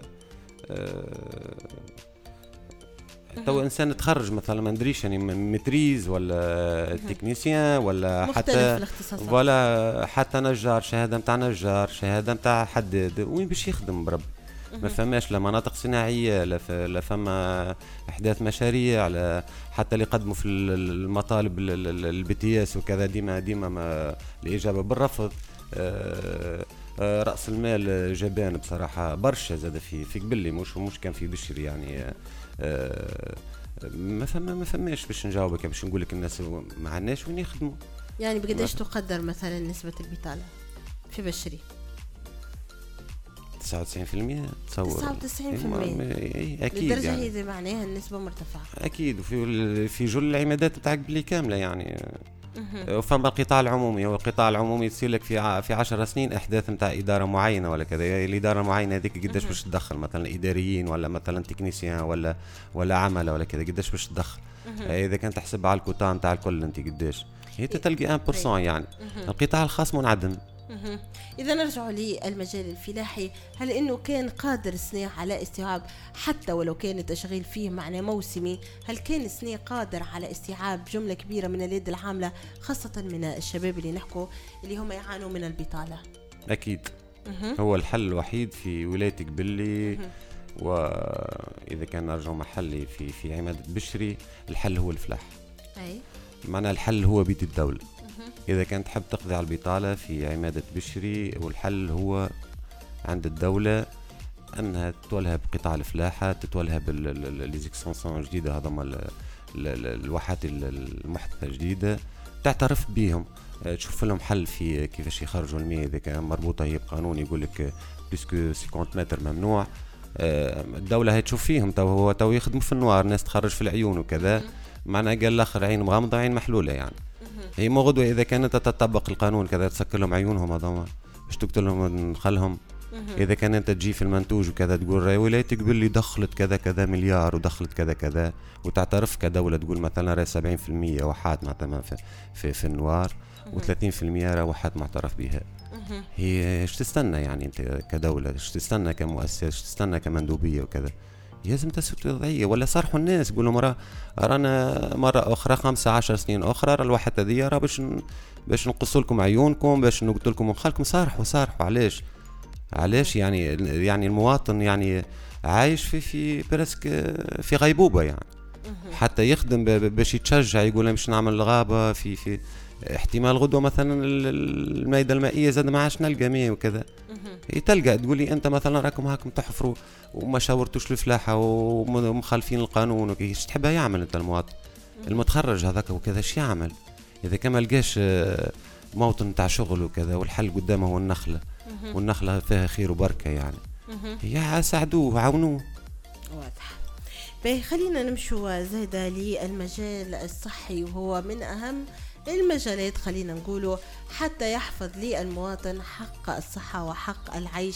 C: أه تو انسان تخرج مثلا ما ندريش يعني متريز ولا تكنيسيان ولا حتى ولا حتى نجار، شهاده نتاع نجار، شهاده نتاع حداد، وين باش يخدم برب؟ ما فماش لا مناطق صناعيه، لا فما احداث مشاريع، لا حتى اللي يقدموا في المطالب البي تي اس وكذا ديما ديما ما الاجابه بالرفض. آه آه راس المال جبان بصراحه برشا، زاد في في قبلي مش مش كان في بشري يعني. آه ما فما ما فماش باش نجاوبك، باش نقول لك الناس ما عندناش وين يخدموا.
B: يعني بقداش تقدر مثلا نسبه البطاله في بشري؟
C: تسعة وتسعين بالمئة تصور.
B: تسعة وتسعين بالمئة
C: اكيد
B: لدرجه
C: يعني.
B: هذه معناها النسبه مرتفعه اكيد.
C: وفي في جل العمادات بتاعك بلي كامله يعني. وفما القطاع العمومي، هو القطاع العمومي يصير لك في في عشر سنين احداث نتاع اداره معينه ولا كذا. الاداره المعينه هذيك قداش باش تدخل مثلا اداريين ولا مثلا تكنيسيان ولا ولا عمله ولا كذا، قداش باش تدخل؟ اذا كانت تحسب على الكوتا نتاع الكل انت قداش هي تلقي واحد بالمئة يعني. القطاع الخاص منعدم.
B: إذا نرجع للمجال الفلاحي، هل إنه كان قادر الصناع على استيعاب حتى ولو كان التشغيل فيه معنى موسمي؟ هل كان الصناع قادر على استيعاب جملة كبيرة من اليد العاملة خاصة من الشباب اللي نحكوا اللي هم يعانوا من البطالة؟
C: أكيد. هو الحل الوحيد في ولاية قبلي، وإذا كان نرجع محلي في في عمادة بشري، الحل هو الفلاح. أي. معنى الحل هو بيد الدولة. إذا كانت تحب تقضي على البطالة في عمادة بشري، والحل هو عند الدولة أنها تتولها بقطاع الفلاحة، تتولها بالليزيكسانسون جديدة، هذا الواحات المحدثة الجديدة، تعترف بهم، تشوف لهم حل في كيفاش يخرجوا المياه. إذا كان مربوطة هي بقانون يقول لك بلسكو خمسين متر ممنوع، الدولة هي تشوف فيهم. تو هو تو يخدموا في النوار، الناس تخرج في العيون وكذا، معنى قال الآخر عين مغمضة عين محلولة يعني. هي مو غدوة إذا كانت تطبق القانون كذا تسكر لهم عيونهم هذوما باش تقتل لهم نخلهم. إذا كان أنت تجي في المنتوج وكذا تقول راي ولايتك باللي دخلت كذا كذا مليار ودخلت كذا كذا، وتعترف كدولة تقول مثلا راي سبعين في المية وحات معتمة في, في, في النوار وثلاثين في المية وحات معترف بها. هي ايش تستنى يعني أنت كدولة؟ ايش تستنى كمؤسسة؟ ايش تستنى كمندوبية وكذا؟ لازم تسوي وضعية ولا صرحوا الناس قولوا مرة رانا مرة أخرى خمسة عشر سنين أخرى راه الواحد هذيا راه باش باش نقص لكم عيونكم، باش نقتل لكم ونخلكم. صارحوا صارحوا علاش علاش يعني يعني المواطن يعني عايش في في برسك في غيبوبة يعني، حتى يخدم باش يتشجع يقول باش نعمل الغابة في في احتمال غدوة مثلا الميدة المائية زاد ما عادش نلقى مياه وكذا. تلقى تقولي انت مثلا راكم هاكم تحفروا وما شاورتوش الفلاحه ومخالفين القانون وكيش تحبها يعمل انت المواطن المتخرج هذاك وكذا؟ ايش يعمل اذا كما لقاش موطن تاع شغل وكذا؟ والحل قدامه هو النخله، والنخله فيها خير وبركه يعني. يا ساعدوه عاونوه.
B: واضح. باهي خلينا نمشوا زاده للمجال الصحي، وهو من اهم المجالات خلينا نقوله حتى يحفظ لي المواطن حق الصحة وحق العيش.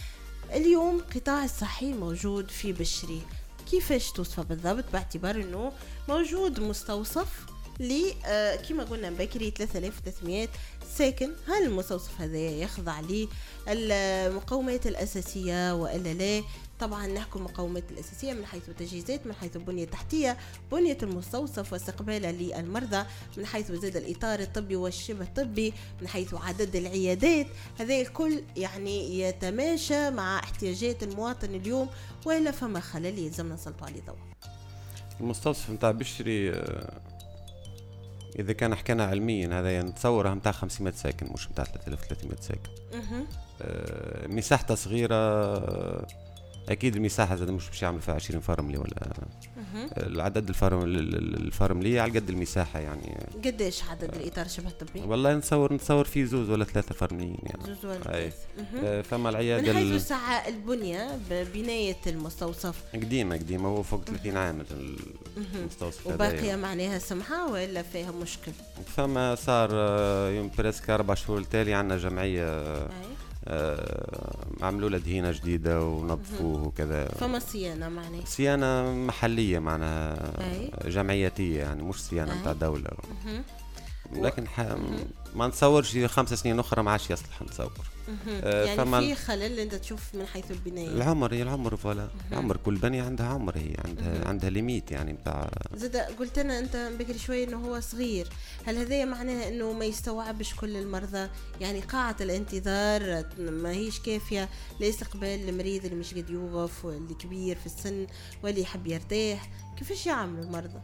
B: اليوم قطاع الصحي موجود في بشري، كيفاش توصفه بالضبط باعتبار انه موجود مستوصف اللي آه كما قلنا بكري ثلاثة آلاف وثلاثمائة ساكن. هل المستوصف هذا يخضع للمقومات الأساسية وإلا لا؟ طبعا نحكم المقومات الأساسية من حيث التجهيزات، من حيث البنية التحتية، بنية المستوصف واستقباله للمرضى، من حيث زاد الإطار الطبي والشبه الطبي، من حيث عدد العيادات. هذا الكل يعني يتماشى مع احتياجات المواطن اليوم، وإلا فما خلل يلزمنا نسلطوا عليه ضوء.
C: المستوصف متاع بشري إذا كان حكينا علميا هذا نتصوره متاع خمسمائة ساكن مش متاع ثلاثة آلاف وثلاثمائة ساكن. أه مساحته صغيرة اكيد المساحه زاد مش باش يعمل فيها عشرين فرملي ولا العدد الفرم الفرمليه على قد المساحه يعني.
B: قديش عدد الاطار شبه الطبي؟
C: والله نتصور نتصور فيه زوز ولا ثلاثه فرمليين يعني.
B: زوز ولا ثلاثه.
C: فما العياده
B: من حيث ساعه البنيه ببنايه المستوصف
C: قديمه قديمه هو فوق ثلاثين عام المستوصف
B: وباقيه معناها سمحه ولا فيها مشكل؟
C: فما صار يوم بريسك اربع شهور التالي عندنا جمعيه آه عملوا له دهينه جديده ونظفوه وكذا.
B: فما صيانه معناها
C: صيانه محليه معناها جمعياتيه يعني مش صيانه نتاع دوله. لكن ح... ما نتصورش خمس سنين اخرى ما عادش يصلح نتصور.
B: آه يعني فما في خلل انت تشوف من حيث البنايه.
C: العمر هي العمر فوالا العمر كل بنيه عندها عمر هي عندها مه. عندها ليميت يعني نتاع.
B: زاد قلت لنا انت بكري شويه انه هو صغير، هل هذا معناه انه ما يستوعبش كل المرضى؟ يعني قاعه الانتظار ما هيش كافيه لاستقبال المريض اللي مش قد يوقف واللي كبير في السن واللي يحب يرتاح. كيفاش يعملوا المرضى؟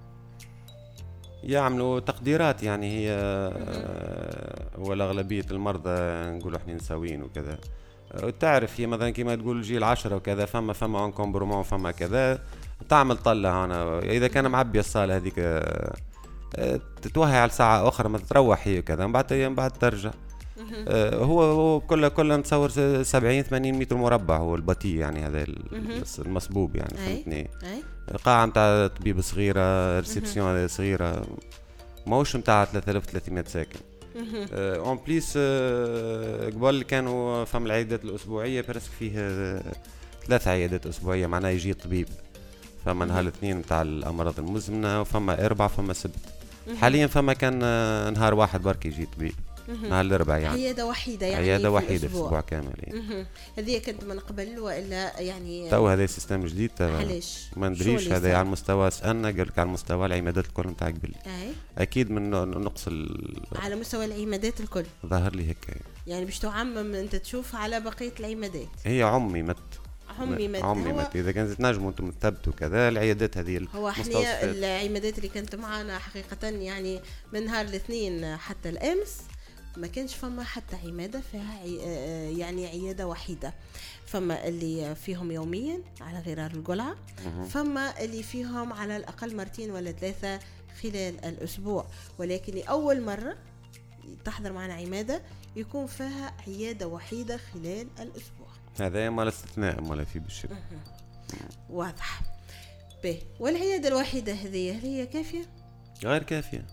C: يعملوا تقديرات يعني هي ولا أغلبية المرضى نقولوا احنا نساوين وكذا. وتعرف هي مثلا كما تقول جيل عشرة وكذا فما فما اون كومبرومون فما كذا تعمل طلة هنا. إذا كان معبي الصالة هذيك تتوهي على ساعة أخرى ما تروح هي وكذا من بعد من بعد ترجع. هو هو كله كله نتصور سبعين ثمانين متر مربع هو البطيء يعني هذا المصبوب يعني فهمتني. قاعة متاع طبيب صغيرة ريسبسيون صغيرة موش متاع ثلاثة آلاف وثلاثمائة ساكن. اون بليس قبل كانوا فم العيادات الأسبوعية برسك فيه ثلاث عيادات أسبوعية معناه يجي طبيب. فما نهار الاثنين متاع الأمراض المزمنة وفما أربعة فما سبت. حاليا فما كان نهار واحد برك يجي طبيب نهار الأربعاء يعني
B: عيادة وحيدة يعني
C: عيادة وحيدة في الأسبوع كامل
B: يعني. هذه كنت من قبل وإلا يعني
C: تو هذا سيستم جديد
B: علاش
C: ما ندريش هذا على المستوى سألنا قال لك على المستوى العمادات الكل نتاع قبل أكيد من نقص
B: على مستوى العمادات الكل
C: ظهر لي هيك
B: يعني باش تعمم أنت تشوف على بقية العمادات.
C: هي عمي مت
B: عمي مت
C: عمي مت إذا كان تنجموا أنتم تثبتوا كذا العيادات هذه
B: هو احنا العمادات اللي كانت معنا حقيقة يعني من نهار الاثنين حتى الأمس ما كانش فما حتى عمادة فيها يعني عيادة وحيدة. فما اللي فيهم يوميا على غرار القلعة، فما اللي فيهم على الأقل مرتين ولا ثلاثة خلال الأسبوع، ولكن لأول مرة تحضر معنا عمادة يكون فيها عيادة وحيدة خلال الأسبوع.
C: هذا ما الاستثناء ما في بالشيء
B: واضح به. والعيادة الوحيدة هذه هل هي كافية؟
C: غير كافية.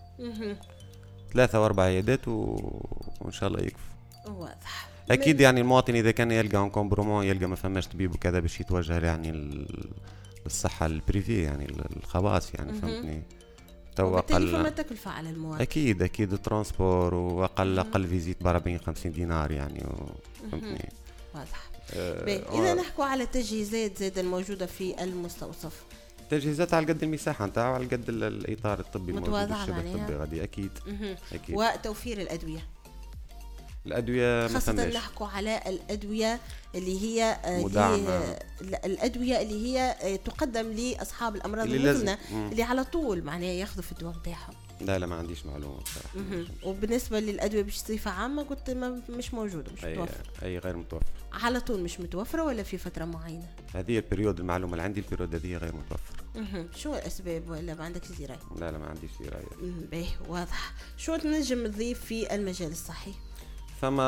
C: ثلاثة وأربع عيادات و... وإن شاء الله يكفي.
B: واضح.
C: أكيد من... يعني المواطن إذا كان يلقى أون كومبرومون يلقى ما فماش طبيب وكذا باش يتوجه يعني للصحة البريفي يعني الخواص يعني فهمتني.
B: تو أقل فما تكلفة على المواطن.
C: أكيد أكيد الترانسبور وأقل أقل فيزيت بأربعين خمسين دينار يعني فهمتني.
B: واضح. آه إذا نحكوا على التجهيزات زاد الموجودة في المستوصف.
C: تجهيزات على قد المساحه نتاعو على قد الاطار الطبي
B: متواضعه
C: الطبي غادي اكيد
B: اكيد. وتوفير الادويه
C: الادويه
B: خاصه نحكوا على الادويه اللي هي مدعمة. الادويه اللي هي تقدم لاصحاب الامراض المزمنه اللي على طول معناها ياخذوا في الدواء نتاعهم.
C: لا لا ما عنديش معلومه بصراحه.
B: وبالنسبه للادويه بصفه عامه قلت ما مش موجوده مش متوفره.
C: اي غير متوفره
B: على طول مش متوفره ولا في فتره معينه؟
C: هذه البريود المعلومه اللي عندي البريود هذه غير متوفره.
B: شو الاسباب ولا ما عندك زراعه؟
C: لا لا ما عنديش زراعه.
B: باهي واضح. شو تنجم تضيف في المجال الصحي؟
C: فما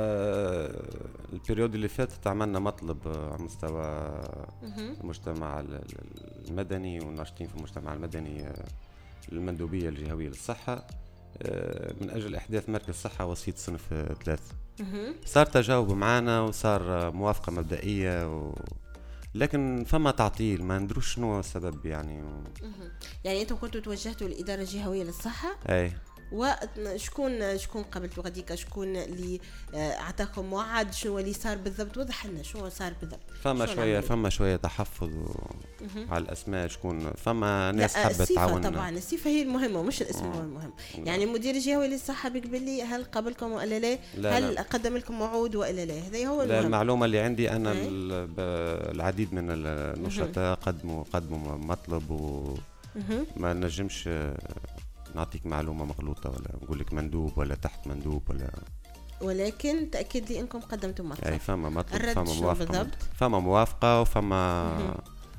C: البريود اللي فاتت عملنا مطلب على مستوى المجتمع المدني والناشطين في المجتمع المدني المندوبية الجهوية للصحة من أجل إحداث مركز صحة وسيط صنف ثلاثة. صار تجاوب معنا وصار موافقة مبدئية و... لكن فما تعطيل ما ندروش شنو السبب يعني.
B: يعني انتم كنتوا توجهتوا للاداره الجهويه للصحه؟
C: اي.
B: وشكون شكون قابلتوا غاديك؟ شكون اللي اعطاكم موعد؟ شنو اللي صار بالضبط؟ وضح لنا شنو صار بالضبط.
C: فما شويه فما شويه تحفظ على الاسماء. شكون فما ناس حبت تعاون.
B: طبعا الصفه هي المهمه مش الاسم هو المهم. يعني المدير الجهوي للصحه بيقبل هل قابلكم ولا لا؟ لا هل لا. قدم لكم موعود والا لا؟ هذا هو المهم.
C: لا المعلومه اللي عندي انا العديد من النشطاء قدموا قدموا مطلب وما نجمش نعطيك معلومة مغلوطة ولا نقول لك مندوب ولا تحت مندوب ولا.
B: ولكن تأكد لي انكم قدمتم مطلب.
C: اي فما مطلب فما موافقة فما موافقة وفما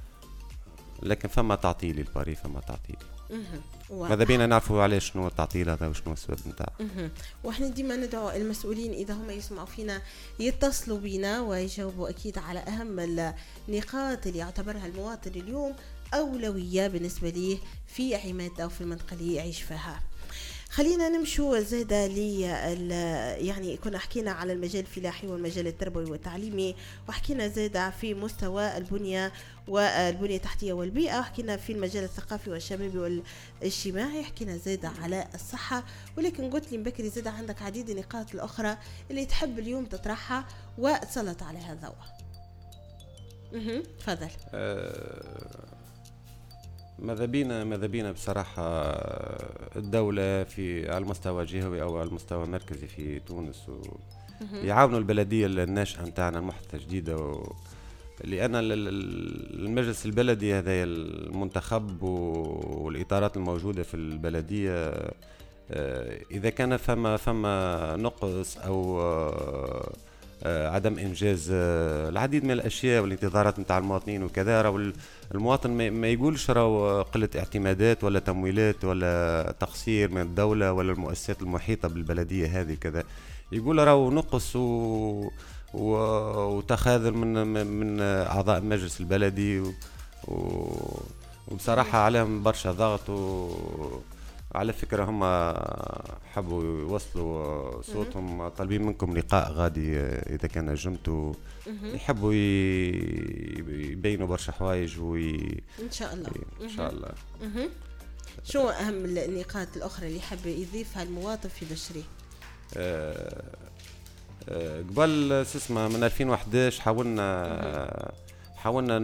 C: لكن فما تعطيل الباري فما تعطيل. ماذا بينا نعرفوا علاش شنو التعطيل هذا وشنو السبب نتاعه.
B: واحنا ديما ندعو المسؤولين اذا هم يسمعوا فينا يتصلوا بنا ويجاوبوا اكيد على اهم النقاط اللي يعتبرها المواطن اليوم أولوية بالنسبة ليه في عمادة أو في المنطقة اللي يعيش فيها. خلينا نمشوا زيادة لي يعني كنا حكينا على المجال الفلاحي والمجال التربوي والتعليمي، وحكينا زيادة في مستوى البنية والبنية التحتية والبيئة، وحكينا في المجال الثقافي والشبابي والاجتماعي، حكينا زيادة على الصحة. ولكن قلت لي مبكري زيادة عندك عديد النقاط الأخرى اللي تحب اليوم تطرحها وتسلط عليها الضوء. اها تفضل.
C: أه ماذا بينا ماذا بينا بصراحة الدولة في على المستوى الجهوي أو على المستوى المركزي في تونس يعاونوا البلدية الناشئة نتاعنا المحدثة جديدة و... لأن المجلس البلدي هذا المنتخب والإطارات الموجودة في البلدية إذا كان فما فما نقص أو عدم إنجاز العديد من الأشياء والانتظارات نتاع المواطنين وكذا، راهو المواطن ما يقولش راهو قلة اعتمادات ولا تمويلات ولا تقصير من الدولة ولا المؤسسات المحيطة بالبلدية هذه كذا، يقول راهو نقص و... و... وتخاذل من من أعضاء المجلس البلدي و... وبصراحة عليهم برشا ضغط و... على فكرة هم حبوا يوصلوا صوتهم، طالبين منكم لقاء غادي إذا كان نجمتوا، يحبوا يبينوا برشا حوايج وي...
B: إن شاء الله
C: إن شاء الله.
B: شو أهم النقاط الأخرى اللي يحب يضيفها المواطن في بشري؟
C: أه أه قبل اسمه من ألفين وإحدى عشر حاولنا حاولنا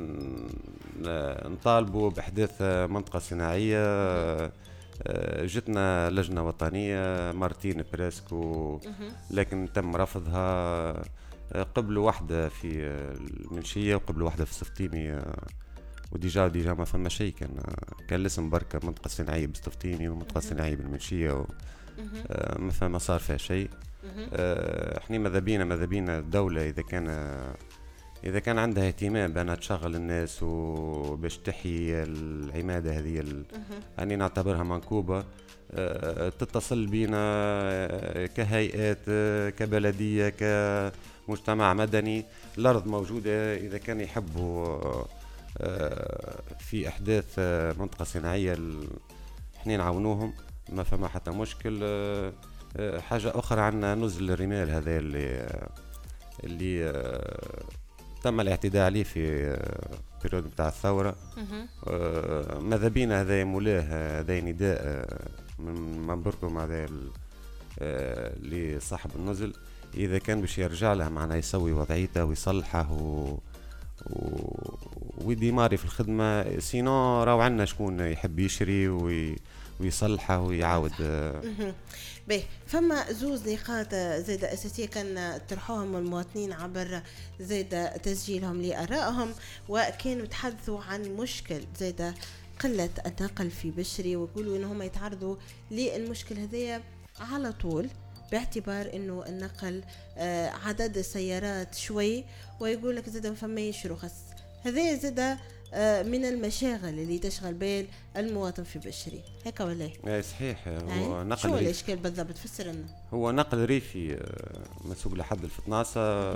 C: نطالبوا بإحداث منطقة صناعية. جتنا لجنة وطنية مرتين بريسكو لكن تم رفضها. قبل واحدة في المنشية وقبل واحدة في السفطيمي وديجا ديجا ما فما شيء، كان كان لسم بركة منطقة صناعية بالسفطيمي ومنطقة صناعية بالمنشية ما فما صار فيها شيء. احنا ماذا بينا ماذا بينا الدولة إذا كان إذا كان عندها اهتمام بأنها تشغل الناس وباش تحيي العمادة هذه ال... يعني نعتبرها منكوبة، أه تتصل بينا كهيئات كبلدية كمجتمع مدني، الأرض موجودة. إذا كان يحبوا أه في إحداث منطقة صناعية احنا نعاونوهم ما فما حتى مشكل. أه حاجة أخرى عنا نزل الرمال هذا اللي اللي أه تم الاعتداء عليه في بيريود بتاع الثورة. آه ماذا بينا هذا مولاه هذا نداء من منبركم هذا آه لصاحب النزل إذا كان باش يرجع لها معنا يسوي وضعيته ويصلحه و... و... ويديماري في الخدمة، سينو راو عنا شكون يحب يشري وي... ويصلحه ويعاود.
B: باهي فما زوز نقاط زيادة أساسية كان طرحوهم المواطنين عبر زيادة تسجيلهم لآرائهم، وكانوا يتحدثوا عن مشكل زيادة قلة النقل في بشري، ويقولوا إنهم يتعرضوا للمشكل هذايا على طول باعتبار إنه النقل آه عدد السيارات شوي، ويقول لك زيادة فمايش رخص. هذا زيادة من المشاغل اللي تشغل بال المواطن في بشري، هيك ولا
C: ايه؟ صحيح. هو نقل
B: شو الاشكال بالضبط؟ فسر لنا.
C: هو نقل ريفي مسوق لحد الفطناصة.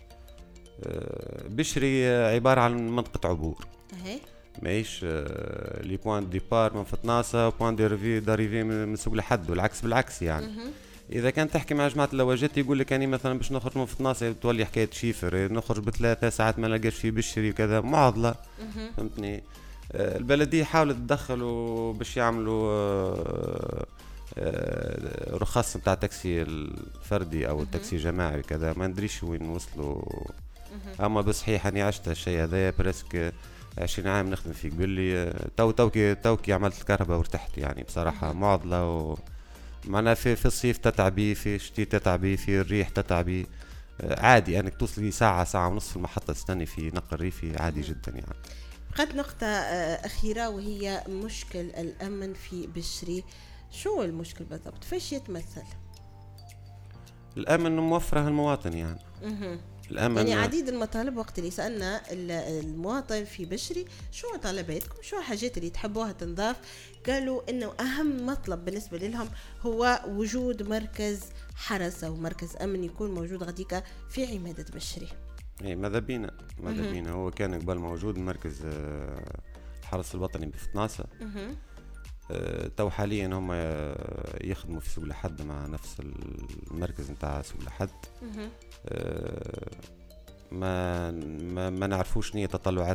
C: بشري عبارة عن منطقة عبور،
B: اهي
C: ماهيش لي بوان ديبار من فطناصة وبوان دي داريفي من سوق لحد، والعكس بالعكس يعني. اذا كان تحكي مع جماعه اللواجات يقول لك اني مثلا باش نخرج من فطناس تولي حكايه شيفر، نخرج بثلاثه ساعات ما نلقاش فيه بشري وكذا معضله. فهمتني؟ البلديه حاولت تدخلوا باش يعملوا رخص نتاع تاكسي الفردي او التاكسي الجماعي كذا، ما ندريش وين وصلوا. اما بصحيح اني عشت الشيء هذا برسك عشرين عام نخدم فيه، قبل لي تو توكي توكي عملت الكهرباء وارتحت يعني بصراحه. معضله و معنا في في الصيف تتعبي، في الشتاء تتعبي، في الريح تتعبي، عادي انك توصلي ساعه ساعه ونص في المحطه تستني في نقل ريفي عادي جدا يعني.
B: قد نقطه اخيره وهي مشكل الامن في بشري. شو المشكل بالضبط؟ فاش يتمثل؟
C: الامن موفره المواطن يعني.
B: اها
C: الامن
B: يعني عديد المطالب. وقت اللي سالنا المواطن في بشري شو طلباتكم، شو الحاجات اللي تحبوها تنضاف، قالوا انه اهم مطلب بالنسبه لهم هو وجود مركز حرس او مركز امن يكون موجود غاديكا في عماده بشري.
C: اي ماذا بينا ماذا بينا هو كان قبل موجود مركز الحرس الوطني بفطناسه. أه تو حاليا هم يخدموا في سوق لحد مع نفس المركز نتاع سوق لحد. أه ما ما, ما نعرفوش نية تطلعات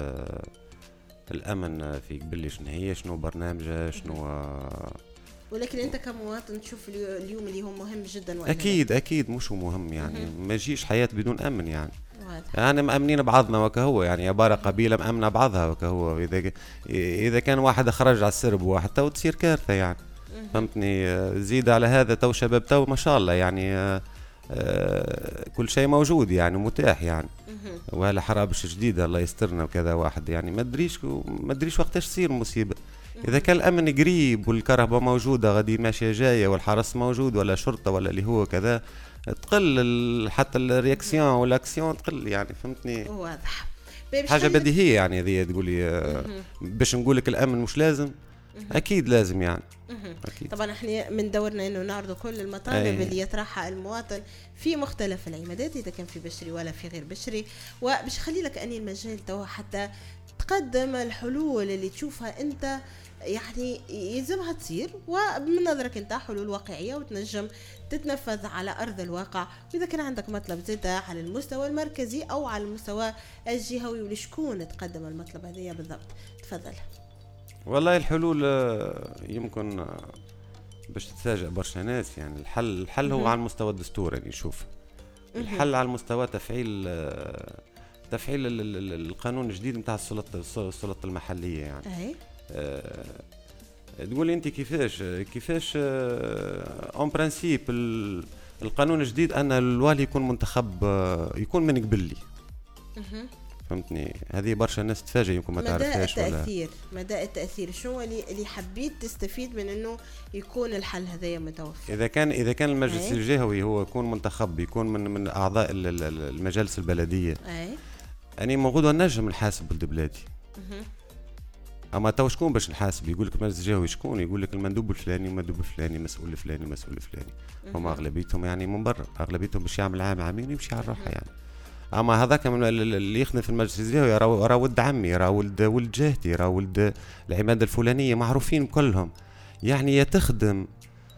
C: الامن في قبل شنو هي، شنو برنامجه، شنو.
B: ولكن انت كمواطن تشوف اليوم اللي هو مهم جدا.
C: اكيد اكيد مش مهم يعني. ما يجيش حياه بدون امن يعني. يعني مأمنين بعضنا وكهو يعني عبارة قبيلة مأمنة بعضها وكهو. إذا إذا كان واحد خرج على السرب واحد تو تصير كارثة يعني. فهمتني؟ زيد على هذا تو شباب تو ما شاء الله يعني آآ آآ كل شيء موجود يعني متاح يعني. وهلا حرابش جديدة الله يسترنا وكذا واحد يعني ما ادريش ما ادريش وقتاش تصير مصيبة. إذا كان الأمن قريب والكهرباء موجودة غادي ماشية جاية والحرس موجود ولا شرطة ولا اللي هو كذا تقل حتى الرياكسيون والاكسيون تقل يعني. فهمتني؟
B: واضح.
C: حاجه بديهيه يعني هذه تقولي باش نقول لك الامن مش لازم. اكيد لازم يعني.
B: أكيد. طبعا احنا من دورنا انه نعرض كل المطالب أيه. اللي يطرحها المواطن في مختلف العمادات اذا كان في بشري ولا في غير بشري، وباش خلي لك اني المجال تو حتى تقدم الحلول اللي تشوفها انت يعني يلزمها تصير ومن نظرك انت حلول واقعيه وتنجم تتنفذ على ارض الواقع. واذا كان عندك مطلب زيادة على المستوى المركزي او على المستوى الجهوي ولشكون تقدم المطلب هذايا بالضبط، تفضل.
C: والله الحلول يمكن باش تتفاجئ برشا ناس يعني. الحل الحل هو على المستوى الدستوري يعني. شوف الحل على المستوى تفعيل تفعيل القانون الجديد نتاع السلطه السلطه المحليه يعني. أي. أه تقول انت كيفاش كيفاش اون برانسيب القانون الجديد ان الوالي يكون منتخب يكون من قبل لي. فهمتني؟ هذه برشا الناس تتفاجئ يمكن ما تعرفهاش.
B: مدى التأثير مدى التأثير شو اللي اللي حبيت تستفيد من انه يكون الحل هذايا متوفر؟
C: اذا كان اذا كان المجلس الجهوي هو يكون منتخب يكون من من اعضاء المجالس البلديه. اي اني موجود نجم نحاسب ولد بلادي. اما تو شكون باش نحاسب؟ يقول لك المجلس الجهوي شكون؟ يقول لك المندوب الفلاني المندوب الفلاني مسؤول الفلاني مسؤول الفلاني. هم اغلبيتهم يعني من برا، اغلبيتهم باش يعمل عام عامين يمشي على الروحه يعني. اما هذاك اللي يخدم في المجلس الجهوي راه راه ولد عمي، راه ولد ولد جهتي، راه ولد العماده الفلانيه، معروفين كلهم يعني. يا تخدم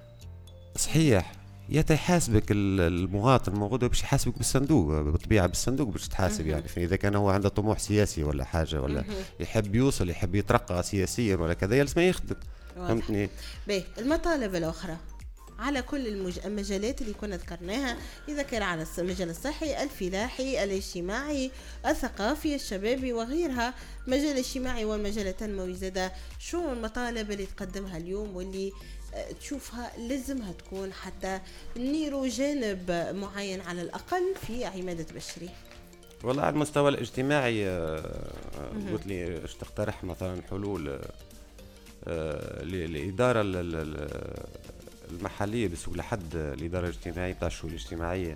C: صحيح يا تحاسبك المواطن الموجود باش يحاسبك بالصندوق بالطبيعه بالصندوق باش تحاسب يعني. اذا كان هو عنده طموح سياسي ولا حاجه ولا يحب يوصل يحب يترقى سياسيا ولا كذا يلزم يخدم. فهمتني؟
B: باهي المطالب الاخرى على كل المج... المجالات اللي كنا ذكرناها، إذا كان على المجال الصحي الفلاحي الاجتماعي الثقافي الشبابي وغيرها، مجال الاجتماعي والمجال التنموي زادا، شو المطالب اللي تقدمها اليوم واللي تشوفها لازمها تكون حتى نيرو جانب معين على الأقل في عمادة بشري؟
C: والله على المستوى الاجتماعي قلت لي اش تقترح مثلا حلول للإدارة المحلية بسوق لحد الإدارة الاجتماعية بتاع الشؤون الاجتماعية.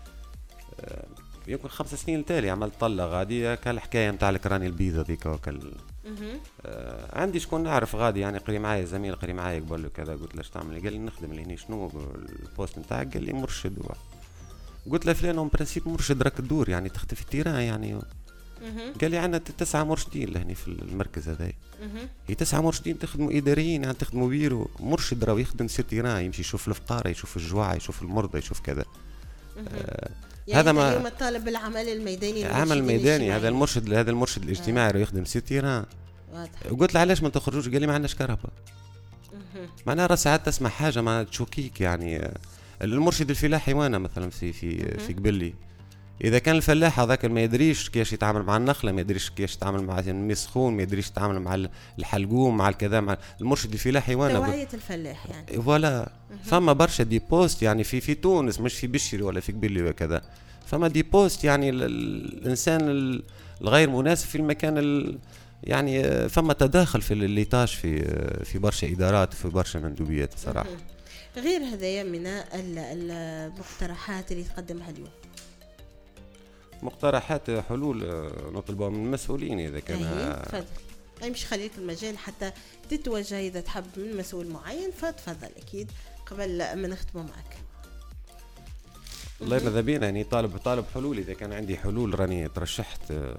C: يمكن خمس سنين التالي عملت طلة غادي كالحكاية متاع الكراني البيضة ذيك وكال آه عندي شكون نعرف غادي يعني قري معايا زميل قري معايا قبل كذا. قلت له اش تعمل؟ قال لي نخدم لهني شنو البوست نتاعك؟ قال لي مرشد. قلت له فلان اون برانسيب مرشد راك تدور يعني تخطي في التيران يعني قال لي عندنا تسعة مرشدين لهني في المركز هذا. هي تسعة مرشدين تخدموا إداريين يعني تخدموا بيرو. مرشد راه يخدم سير تيران يمشي يشوف الفقراء يشوف الجوع يشوف المرضى يشوف كذا.
B: آه يعني هذا ما اليوم الطالب بالعمل الميداني
C: العمل الميداني هذا المرشد هذا المرشد الاجتماعي راه يخدم سير تيران. وقلت له علاش ما تخرجوش؟ قال لي ما عندناش كهرباء. معناها راه ساعات تسمع حاجه ما تشوكيك يعني. المرشد الفلاحي وانا مثلا في في في قبلي اذا كان الفلاح هذاك ما يدريش كيفاش يتعامل مع النخله ما يدريش كيفاش يتعامل مع المسخون ما يدريش يتعامل مع الحلقوم مع الكذا مع المرشد الفلاحي وانا
B: توعيه الفلاح يعني
C: فوالا. فما برشا دي بوست يعني في في تونس مش في بشري ولا في قبلي وكذا. فما دي بوست يعني الانسان الغير مناسب في المكان يعني. فما تداخل في الليطاج في في برشا ادارات وفي برشا مندوبيات صراحه.
B: غير هذايا من المقترحات اللي تقدمها اليوم
C: مقترحات حلول نطلبها من المسؤولين اذا كان.
B: تفضل اي مش خليك المجال حتى تتوجه اذا تحب من مسؤول معين فتفضل اكيد قبل ما نختموا معك.
C: والله ماذا بينا يعني طالب طالب حلول. اذا كان عندي حلول راني ترشحت.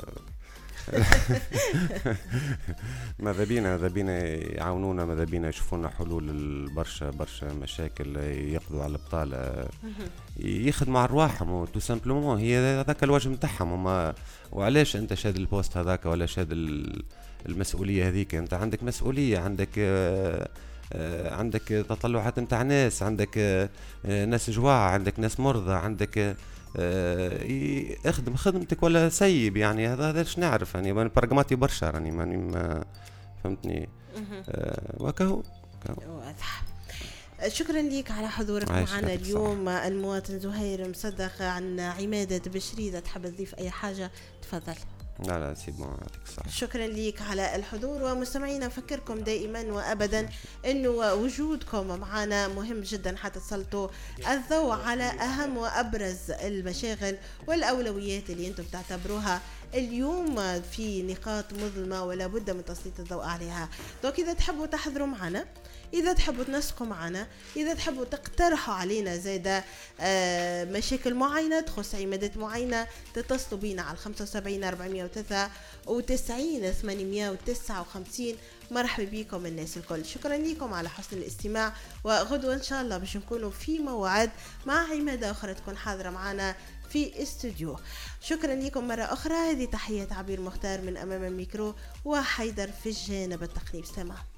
C: ماذا بينا ماذا بينا يعاونونا ماذا بينا يشوفونا حلول برشا برشا مشاكل يقضوا على البطالة يخدموا على رواحهم تو سامبلومون. هي هذاك الواجب نتاعهم هما. وعلاش انت شاد البوست هذاك ولا شاد المسؤولية هذيك؟ انت عندك مسؤولية عندك آه آه عندك تطلعات نتاع ناس عندك آه ناس جواع عندك ناس مرضى عندك آه اخدم خدمتك ولا سيب يعني. هذا هذا ايش نعرف يعني انا براغماتي برشا راني ماني ما فهمتني. آه وكهو
B: واضح. شكرا لك على حضورك معنا اليوم. صح. المواطن زهير مصدق عن عمادة بشري. إذا تحب تضيف أي حاجة تفضل.
C: لا لا سيب معك صح.
B: شكرا لك على الحضور. ومستمعينا نفكركم دائما وابدا انه وجودكم معنا مهم جدا حتى تسلطوا الضوء على اهم وابرز المشاغل والاولويات اللي انتم تعتبروها اليوم في نقاط مظلمه ولا بد من تسليط الضوء عليها. دوك اذا تحبوا تحضروا معنا إذا تحبوا تنسقوا معنا إذا تحبوا تقترحوا علينا زايدة آه مشاكل معينة تخص عمادات معينة تتصلوا بينا على خمسة وسبعين أربعمية وثلاثة وتسعين ثمانمية وتسعة وخمسين. مرحبا بكم الناس الكل. شكرا لكم على حسن الاستماع. وغدوة إن شاء الله باش نكونوا في موعد مع عمادة أخرى تكون حاضرة معنا في استوديو. شكرا لكم مرة أخرى. هذه تحية عبير مختار من أمام الميكرو وحيدر في الجانب التقني. سلام.